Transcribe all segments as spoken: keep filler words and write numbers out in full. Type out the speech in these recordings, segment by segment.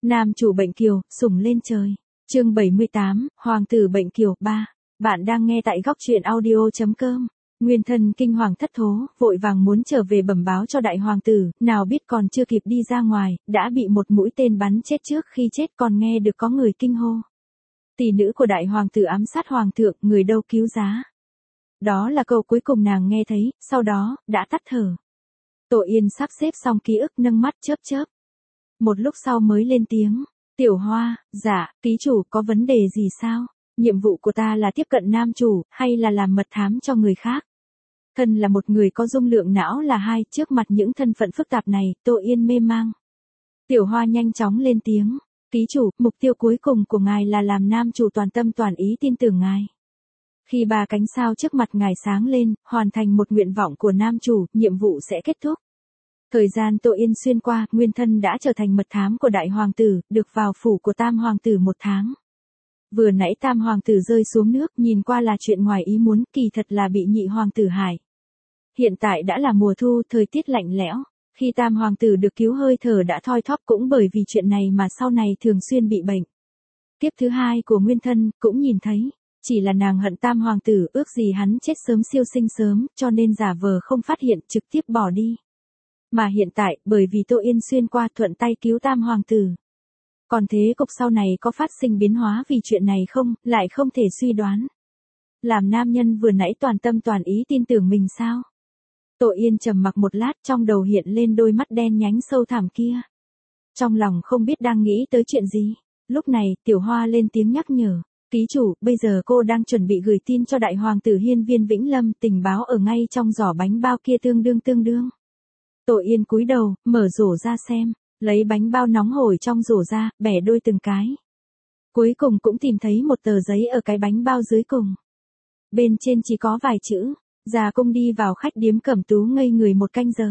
Nam chủ bệnh kiều, sủng lên trời. Chương bảy mươi tám, Hoàng tử bệnh kiều ba. Bạn đang nghe tại góc truyện audio chấm com. Nguyên thân kinh hoàng thất thố, vội vàng muốn trở về bẩm báo cho đại hoàng tử, nào biết còn chưa kịp đi ra ngoài, đã bị một mũi tên bắn chết trước khi chết còn nghe được có người kinh hô. Tỷ nữ của đại hoàng tử ám sát hoàng thượng, người đâu cứu giá. Đó là câu cuối cùng nàng nghe thấy, sau đó, đã tắt thở. Tổ Yên sắp xếp xong ký ức nâng mắt chớp chớp. Một lúc sau mới lên tiếng, Tiểu Hoa, dạ, ký chủ có vấn đề gì sao? Nhiệm vụ của ta là tiếp cận nam chủ, hay là làm mật thám cho người khác? Thân là một người có dung lượng não là hai, trước mặt những thân phận phức tạp này, Tổ Yên mê mang. Tiểu Hoa nhanh chóng lên tiếng, ký chủ, mục tiêu cuối cùng của ngài là làm nam chủ toàn tâm toàn ý tin tưởng ngài. Khi ba cánh sao trước mặt ngài sáng lên, hoàn thành một nguyện vọng của nam chủ, nhiệm vụ sẽ kết thúc. Thời gian Tổ Yên xuyên qua, nguyên thân đã trở thành mật thám của đại hoàng tử, được vào phủ của tam hoàng tử một tháng. Vừa nãy tam hoàng tử rơi xuống nước, nhìn qua là chuyện ngoài ý muốn, kỳ thật là bị nhị hoàng tử hại. Hiện tại đã là mùa thu, thời tiết lạnh lẽo. Khi tam hoàng tử được cứu hơi thở đã thoi thóp cũng bởi vì chuyện này mà sau này thường xuyên bị bệnh. Kiếp thứ hai của nguyên thân, cũng nhìn thấy. Chỉ là nàng hận tam hoàng tử, ước gì hắn chết sớm siêu sinh sớm, cho nên giả vờ không phát hiện, trực tiếp bỏ đi. Mà hiện tại, bởi vì Tổ Yên xuyên qua thuận tay cứu tam hoàng tử. Còn thế cục sau này có phát sinh biến hóa vì chuyện này không, lại không thể suy đoán. Làm nam nhân vừa nãy toàn tâm toàn ý tin tưởng mình sao? Tổ Yên trầm mặc một lát, trong đầu hiện lên đôi mắt đen nhánh sâu thẳm kia. Trong lòng không biết đang nghĩ tới chuyện gì. Lúc này, Tiểu Hoa lên tiếng nhắc nhở. Ký chủ, bây giờ cô đang chuẩn bị gửi tin cho đại hoàng tử Hiên Viên Vĩnh Lâm, tình báo ở ngay trong giỏ bánh bao kia tương đương tương đương. Tổ Yên cúi đầu, mở rổ ra xem, lấy bánh bao nóng hổi trong rổ ra, bẻ đôi từng cái. Cuối cùng cũng tìm thấy một tờ giấy ở cái bánh bao dưới cùng. Bên trên chỉ có vài chữ, già công đi vào khách điếm Cẩm Tú ngây người một canh giờ.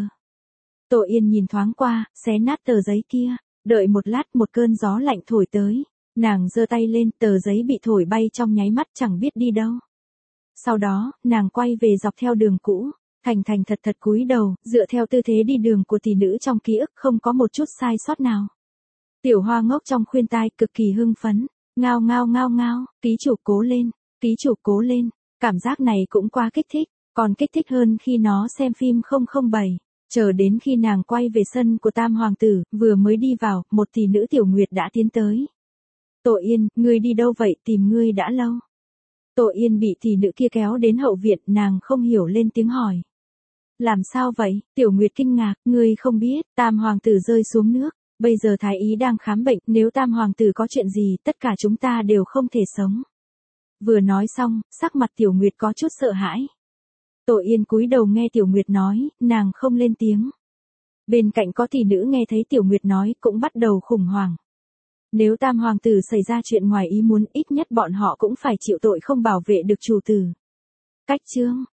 Tổ Yên nhìn thoáng qua, xé nát tờ giấy kia, đợi một lát một cơn gió lạnh thổi tới. Nàng giơ tay lên, tờ giấy bị thổi bay trong nháy mắt chẳng biết đi đâu. Sau đó, nàng quay về dọc theo đường cũ, thành thành thật thật cúi đầu, dựa theo tư thế đi đường của tỷ nữ trong ký ức không có một chút sai sót nào. Tiểu Hoa ngốc trong khuyên tai cực kỳ hưng phấn, ngao ngao ngao ngao, ký chủ cố lên, ký chủ cố lên, cảm giác này cũng quá kích thích, còn kích thích hơn khi nó xem phim không không bảy. Chờ đến khi nàng quay về sân của tam hoàng tử, vừa mới đi vào, một tỷ nữ Tiểu Nguyệt đã tiến tới. Tổ Yên, ngươi đi đâu vậy, tìm ngươi đã lâu. Tổ Yên bị tỷ nữ kia kéo đến hậu viện, nàng không hiểu lên tiếng hỏi. Làm sao vậy, Tiểu Nguyệt kinh ngạc, ngươi không biết, tam hoàng tử rơi xuống nước, bây giờ thái y đang khám bệnh, nếu tam hoàng tử có chuyện gì, tất cả chúng ta đều không thể sống. Vừa nói xong, sắc mặt Tiểu Nguyệt có chút sợ hãi. Tổ Yên cúi đầu nghe Tiểu Nguyệt nói, nàng không lên tiếng. Bên cạnh có tỷ nữ nghe thấy Tiểu Nguyệt nói, cũng bắt đầu khủng hoảng. Nếu tam hoàng tử xảy ra chuyện ngoài ý muốn, ít nhất bọn họ cũng phải chịu tội không bảo vệ được chủ tử. Cách chương